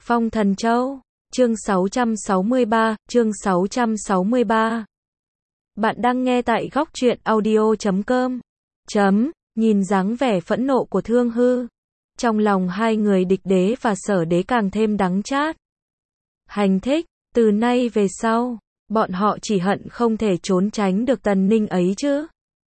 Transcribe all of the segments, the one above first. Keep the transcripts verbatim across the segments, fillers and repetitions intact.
Phong Thần Châu, chương sáu trăm sáu mươi ba, chương sáu trăm sáu mươi ba. Bạn đang nghe tại góc truyện audio chấm com. Chấm, nhìn dáng vẻ phẫn nộ của Thương Hư. Trong lòng hai người Địch Đế và Sở Đế càng thêm đắng chát. Hành thích, từ nay về sau, bọn họ chỉ hận không thể trốn tránh được Tần Ninh ấy chứ.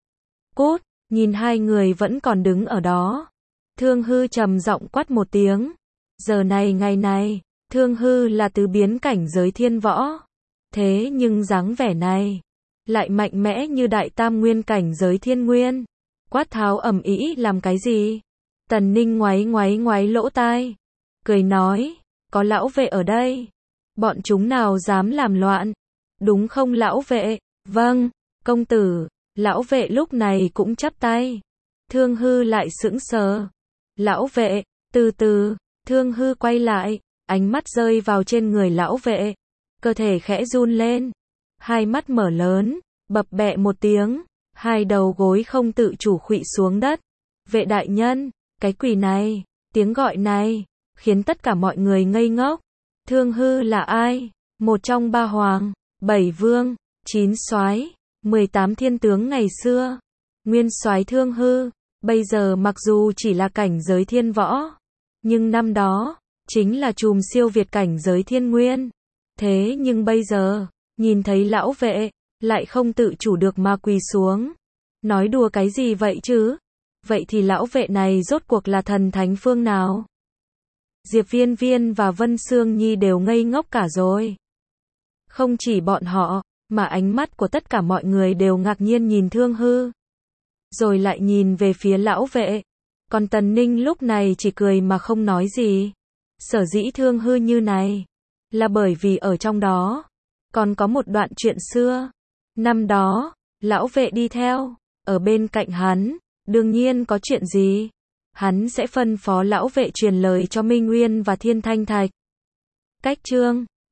Cút, nhìn hai người vẫn còn đứng ở đó. Thương Hư trầm giọng quát một tiếng. Giờ này ngày này, Thương Hư là tứ biến cảnh giới thiên võ. Thế nhưng dáng vẻ này, lại mạnh mẽ như đại tam nguyên cảnh giới thiên nguyên. Quát tháo ầm ĩ làm cái gì? Tần Ninh ngoáy ngoáy ngoáy lỗ tai. Cười nói, có lão vệ ở đây. Bọn chúng nào dám làm loạn? Đúng không lão vệ? Vâng, công tử. Lão vệ lúc này cũng chắp tay. Thương Hư lại sững sờ. Lão vệ, từ từ. Thương Hư quay lại, ánh mắt rơi vào trên người lão vệ. Cơ thể khẽ run lên. Hai mắt mở lớn, bập bẹ một tiếng. Hai đầu gối không tự chủ khuỵu xuống đất. Vệ đại nhân, cái quỷ này, tiếng gọi này, khiến tất cả mọi người ngây ngốc. Thương Hư là ai? Một trong ba hoàng, bảy vương, chín soái, mười tám thiên tướng ngày xưa. Nguyên soái Thương Hư, bây giờ mặc dù chỉ là cảnh giới thiên võ, nhưng năm đó, chính là trùm siêu việt cảnh giới thiên nguyên. Thế nhưng bây giờ, nhìn thấy lão vệ, lại không tự chủ được mà quỳ xuống. Nói đùa cái gì vậy chứ? Vậy thì lão vệ này rốt cuộc là thần thánh phương nào? Diệp Viên Viên và Vân Sương Nhi đều ngây ngốc cả rồi. Không chỉ bọn họ, mà ánh mắt của tất cả mọi người đều ngạc nhiên nhìn Thương Hư. Rồi lại nhìn về phía lão vệ. Còn Tần Ninh lúc này chỉ cười mà không nói gì. Sở dĩ Thương Hư như này, là bởi vì ở trong đó, còn có một đoạn chuyện xưa. Năm đó, lão vệ đi theo, ở bên cạnh hắn, đương nhiên có chuyện gì, hắn sẽ phân phó lão vệ truyền lời cho Minh Nguyên và Thiên Thanh Thạch. Cách chương